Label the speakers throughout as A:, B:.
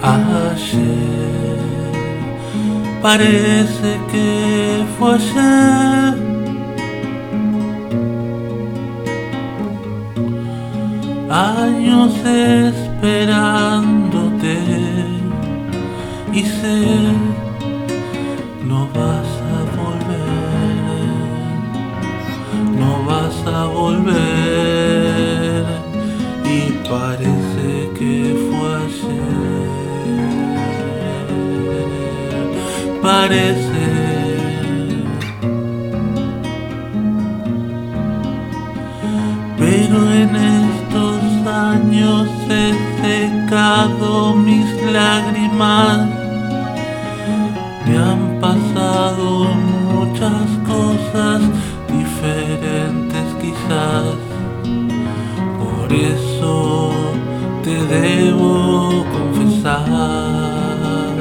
A: Ayer, parece que fue ayer. Años esperándote y sé no vas a volver, no vas a volver y parece que fue ayer, parece. Pero en estos años he secado mis lágrimas. Me han pasado muchas cosas diferentes quizás. Por eso te debo confesar.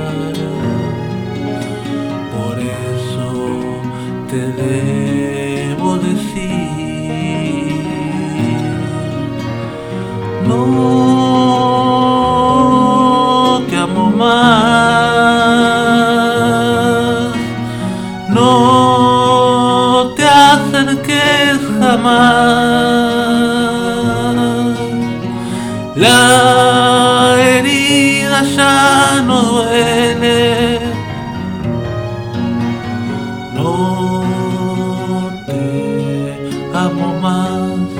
A: Por eso te debo decir. No te amo más, no te acerques jamás. La herida ya no duele, no te amo más.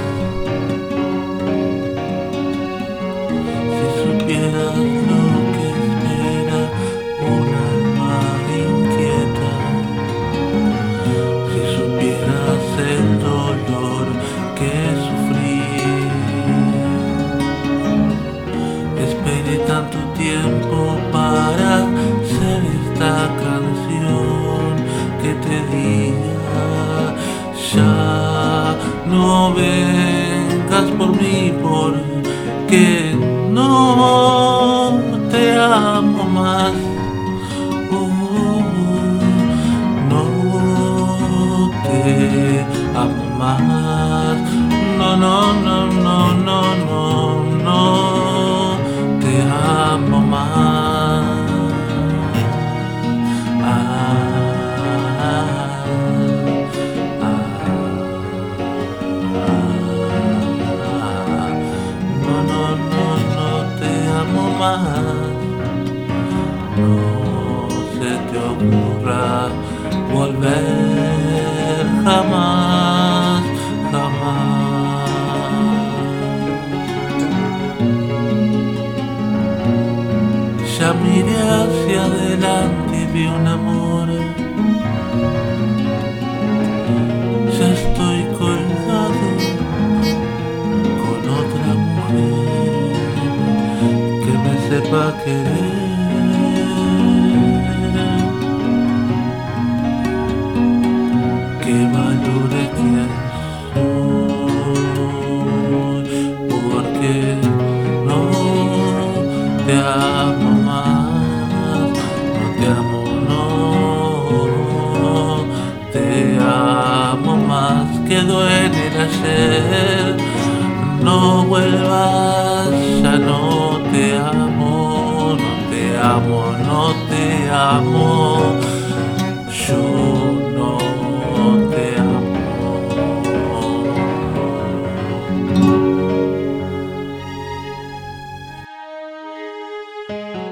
A: Supieras lo que espera un alma inquieta, si supieras el dolor que sufrí. Esperé tanto tiempo para hacer esta canción que te diga ya no vengas por mí porque no te amo más. No te amo más. No, no, no, no, no, no, no te amo más. No se te ocurra volver jamás, jamás. Ya miré hacia adelante y vi un amor. Ya estoy colgado con otra mujer que me sepa querer, que valore quién soy, porque no te amo más, no te amo, no te amo más. Quedó en el ayer, no vuelvas, ya no te amo, no te amo, no te amo, yo no te amo.